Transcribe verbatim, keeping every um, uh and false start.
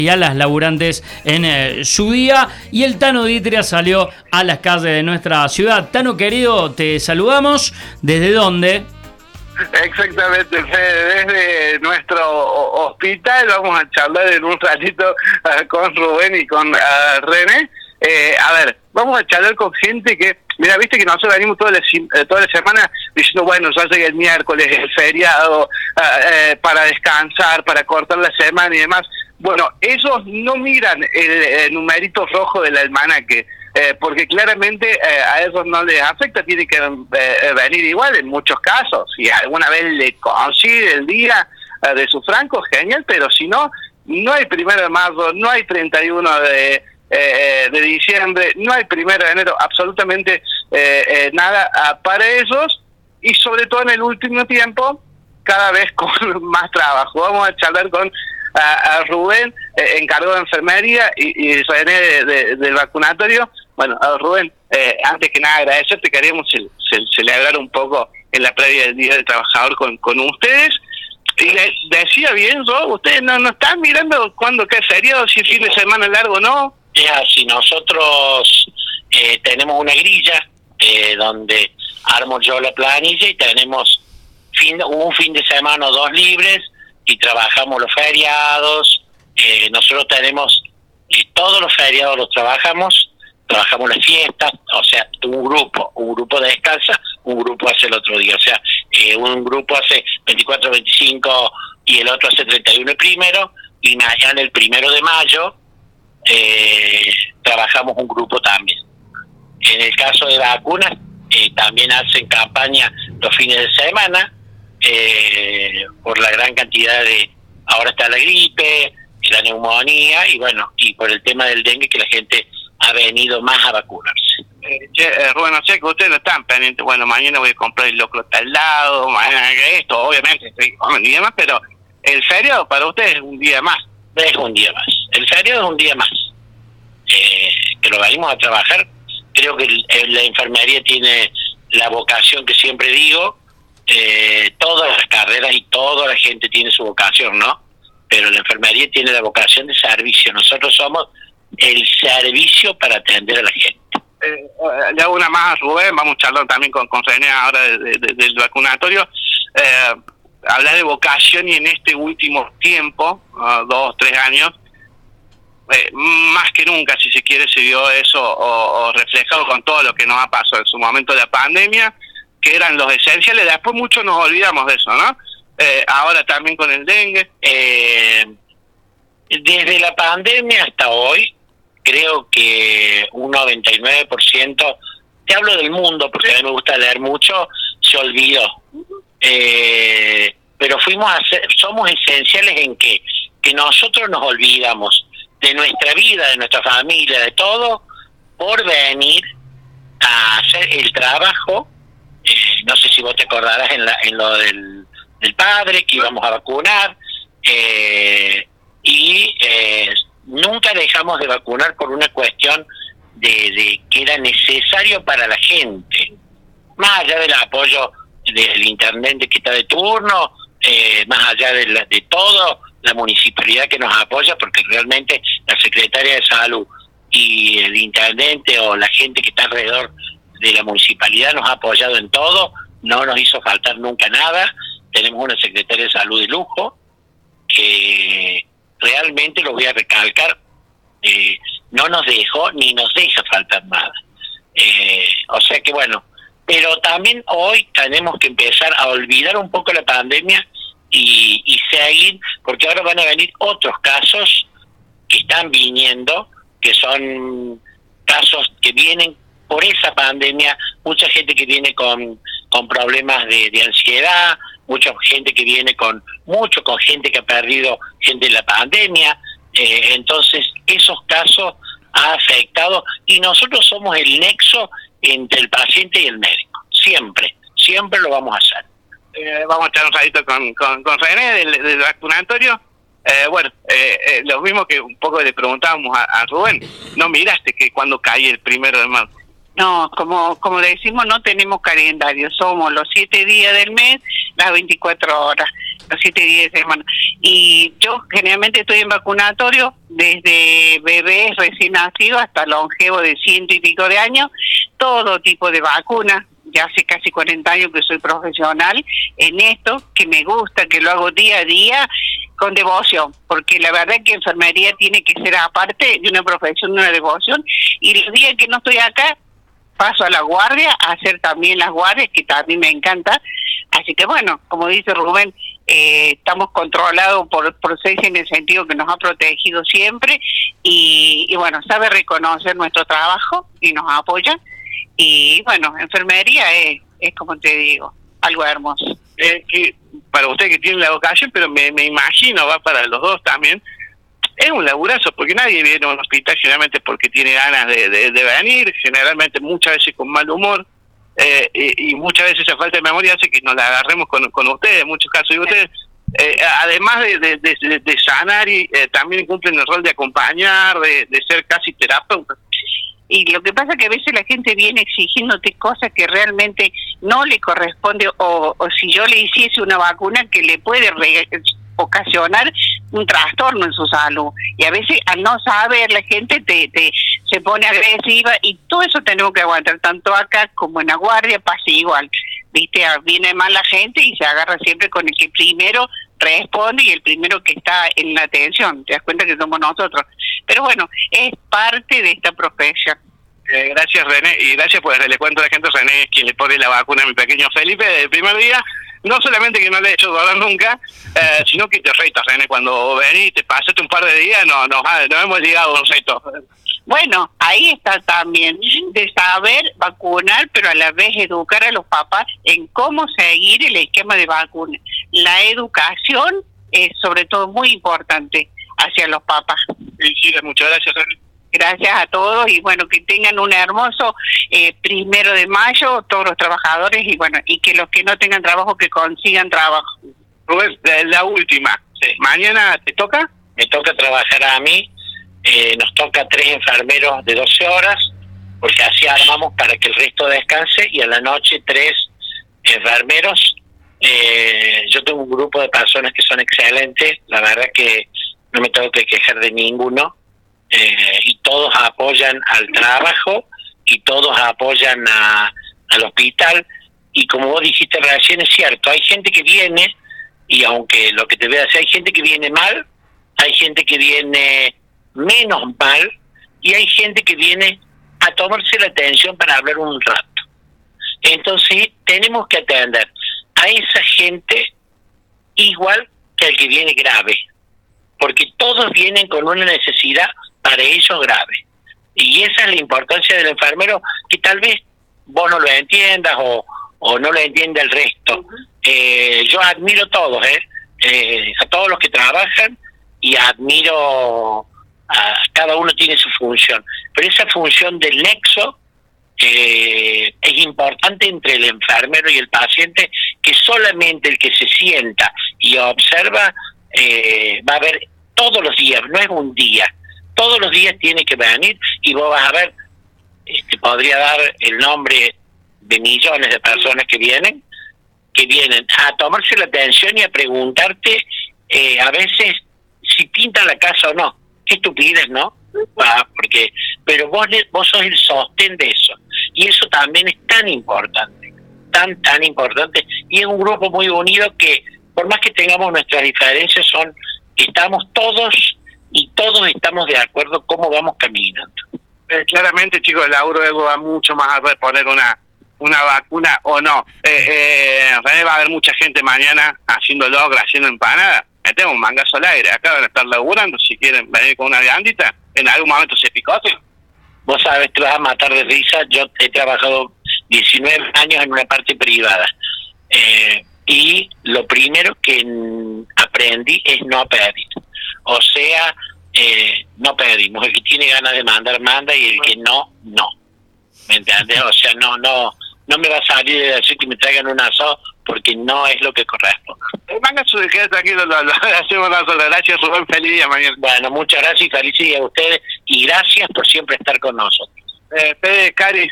y a las laburantes en eh, su día. Y el Tano Ditria salió a las calles de nuestra ciudad. Tano querido, te saludamos. ¿Desde dónde? Exactamente, Fede, desde nuestro hospital vamos a charlar en un ratito uh, con Rubén y con uh, René. Eh, a ver, vamos a charlar con gente que, mira, viste que nosotros venimos toda la, eh, toda la semana diciendo, bueno, ya llega el miércoles, el feriado, uh, eh, para descansar, para cortar la semana y demás. Bueno, ellos no miran el, el numerito rojo del almanaque, eh, porque claramente eh, a ellos no les afecta, tiene que eh, venir igual en muchos casos. Si alguna vez le coincide el día eh, de su franco, genial, pero si no, no hay primero de marzo, no hay treinta y uno de, eh, de diciembre, no hay primero de enero, absolutamente eh, eh, nada uh, para ellos, y sobre todo en el último tiempo, cada vez con más trabajo. Vamos a charlar con A, a Rubén, eh, encargado de enfermería, y, y René de, de, del vacunatorio. Bueno, a Rubén, eh, antes que nada agradecerte, queríamos ce, ce, celebrar un poco en la previa del Día del Trabajador con, con ustedes. Y le decía bien yo, ustedes no, no están mirando cuándo qué feriado, si fin de semana largo o no. Es así, nosotros eh, tenemos una grilla eh, donde armo yo la planilla y tenemos fin, un fin de semana o dos libres, y trabajamos los feriados. Eh, nosotros tenemos eh, todos los feriados los trabajamos, trabajamos las fiestas, o sea, un grupo, un grupo descansa, un grupo hace el otro día, o sea, eh, un grupo hace veinticuatro, veinticinco y el otro hace treinta y uno el primero, y mañana el primero de mayo eh, trabajamos un grupo también. En el caso de vacunas, eh, también hacen campaña los fines de semana, Eh, por la gran cantidad de, ahora está la gripe, la neumonía, y bueno, y por el tema del dengue, que la gente ha venido más a vacunarse. Eh, eh, Rubén, no sé que ustedes no están pendientes, bueno, mañana voy a comprar el locro tal lado, mañana esto, obviamente, estoy comiendo y demás, pero el feriado para ustedes es un día más. Es un día más, el feriado es un día más, eh, que lo venimos a trabajar. Creo que el, el, la enfermería tiene la vocación que siempre digo. Eh, todas las carreras y toda la gente tiene su vocación, ¿no? Pero la enfermería tiene la vocación de servicio. Nosotros somos el servicio para atender a la gente. Eh, le hago una más a Rubén, vamos a charlar también con, con René ahora de, de, de, del vacunatorio. Eh, hablar de vocación, y en este último tiempo, uh, dos, tres años, eh, más que nunca, si se quiere, se vio eso o, o reflejado con todo lo que nos ha pasado en su momento de la pandemia, que eran los esenciales. Después muchos nos olvidamos de eso, ¿no? Eh, ahora también con el dengue. Eh, desde la pandemia hasta hoy, creo que un noventa y nueve por ciento, te hablo del mundo porque a mí me gusta leer mucho, se olvidó. Eh, pero fuimos a ser, somos esenciales en qué? Que nosotros nos olvidamos de nuestra vida, de nuestra familia, de todo, por venir a hacer el trabajo. Eh, no sé si vos te acordarás en, la, en lo del, del padre, que íbamos a vacunar, eh, y eh, nunca dejamos de vacunar por una cuestión de, de que era necesario para la gente, más allá del apoyo del intendente que está de turno, eh, más allá de, la, de todo, la municipalidad que nos apoya, porque realmente la secretaria de salud y el intendente o la gente que está alrededor de la municipalidad nos ha apoyado en todo, no nos hizo faltar nunca nada. Tenemos una secretaria de salud de lujo que realmente, lo voy a recalcar, eh, no nos dejó ni nos deja faltar nada. Eh, o sea que bueno, pero también hoy tenemos que empezar a olvidar un poco la pandemia y, y seguir, porque ahora van a venir otros casos que están viniendo, que son casos que vienen por esa pandemia, mucha gente que viene con, con problemas de, de ansiedad, mucha gente que viene con, mucho con gente que ha perdido gente en la pandemia, eh, entonces esos casos ha afectado, y nosotros somos el nexo entre el paciente y el médico, siempre, siempre lo vamos a hacer. Eh, vamos a echar un ratito con, con, con René del, del vacunatorio. Eh, bueno, eh, eh, lo mismo que un poco le preguntábamos a, a Rubén, ¿no miraste que cuando cae el primero de marzo? No, como como le decimos, no tenemos calendario, somos los siete días del mes, las veinticuatro horas. los siete días de semana. Y yo generalmente estoy en vacunatorio desde bebés recién nacidos hasta longevo de ciento y pico de años, todo tipo de vacunas. Ya hace casi cuarenta años que soy profesional en esto, que me gusta, que lo hago día a día con devoción, porque la verdad es que enfermería tiene que ser aparte de una profesión, una devoción, y los días que no estoy acá, paso a la guardia, a hacer también las guardias, que también me encanta. Así que bueno, como dice Rubén, eh, estamos controlados por, por seis en el sentido que nos ha protegido siempre, y, y bueno, sabe reconocer nuestro trabajo y nos apoya. Y bueno, enfermería es, es como te digo, algo hermoso. Eh, que para usted que tiene la vocación, pero me, me imagino, va para los dos también, es un laburazo, porque nadie viene a un hospital generalmente porque tiene ganas de, de, de venir, generalmente muchas veces con mal humor, eh, y, y muchas veces esa falta de memoria hace que nos la agarremos con, con ustedes, en muchos casos. Y ustedes, eh, además de, de, de, de sanar, y eh, también cumplen el rol de acompañar, de, de ser casi terapeutas. Y lo que pasa es que a veces la gente viene exigiéndote cosas que realmente no le corresponde, o, o si yo le hiciese una vacuna que le puede re- ocasionar un trastorno en su salud. Y a veces al no saber la gente te, te se pone agresiva, y todo eso tenemos que aguantar, tanto acá como en la guardia pasa igual. Viste, viene mal la gente y se agarra siempre con el que primero responde y el primero que está en la atención. Te das cuenta que somos nosotros. Pero bueno, es parte de esta profesión. Eh, gracias, René, y gracias por le cuento a la gente. René es quien le pone la vacuna a mi pequeño Felipe desde el primer día. No solamente que no le he hecho dolor nunca, eh, sino que te reitas, René, cuando venís, te pasaste un par de días, no, no, no hemos llegado a un reto. Bueno, ahí está también, de saber vacunar, pero a la vez educar a los papás en cómo seguir el esquema de vacuna. La educación es sobre todo muy importante hacia los papás. Sí, sí, muchas gracias, René. Gracias a todos, y bueno, que tengan un hermoso eh, primero de mayo, todos los trabajadores, y bueno, y que los que no tengan trabajo, que consigan trabajo. Rubén, la última, sí. ¿Mañana te toca? Me toca trabajar a mí, eh, nos toca tres enfermeros de doce horas, porque así armamos para que el resto descanse, y a la noche tres enfermeros. Eh, yo tengo un grupo de personas que son excelentes, la verdad que no me tengo que quejar de ninguno. Eh, y todos apoyan al trabajo, y todos apoyan a, al hospital. Y como vos dijiste recién, es cierto, hay gente que viene, y aunque lo que te voy a decir, hay gente que viene mal, hay gente que viene menos mal, y hay gente que viene a tomarse la atención para hablar un rato. Entonces tenemos que atender a esa gente igual que al que viene grave, porque todos vienen con una necesidad para ellos grave. Y esa es la importancia del enfermero, que tal vez vos no lo entiendas o, o no lo entienda el resto. Eh, yo admiro a todos, ¿eh? Eh, a todos los que trabajan, y admiro a cada uno tiene su función. Pero esa función del nexo eh, es importante entre el enfermero y el paciente, que solamente el que se sienta y observa eh, va a ver todos los días, no es un día. Todos los días tiene que venir, y vos vas a ver, te podría dar el nombre de millones de personas que vienen, que vienen a tomarse la atención y a preguntarte eh, a veces si pintan la casa o no. Qué estupidez, ¿no? Ah, porque, pero vos, vos sos el sostén de eso, y eso también es tan importante, tan, tan importante, y es un grupo muy unido que, por más que tengamos nuestras diferencias, son estamos todos y todos estamos de acuerdo cómo vamos caminando. Eh, claramente, chicos, el Lauro va mucho más a poner una una vacuna o no. Eh, eh, René, va a haber mucha gente mañana haciendo logra, haciendo empanadas. Metemos un mangazo al aire. Acá van a estar laburando. Si quieren venir con una viandita, en algún momento se picote. Vos sabés, te vas a matar de risa. Yo he trabajado diecinueve años en una parte privada. Eh, y lo primero que aprendí es no pedir. O sea, eh, no pedimos. El que tiene ganas de mandar, manda, y el que no, no. ¿Me entiendes? O sea, no, no, no me va a salir de decir que me traigan un asado, porque no es lo que corresponde. Mangazo, quede tranquilo, lo, lo hacemos nosotros. Gracias, Rubén, feliz día mañana. Bueno, muchas gracias y feliz día a ustedes, y gracias por siempre estar con nosotros. Eh, Fede, Cari,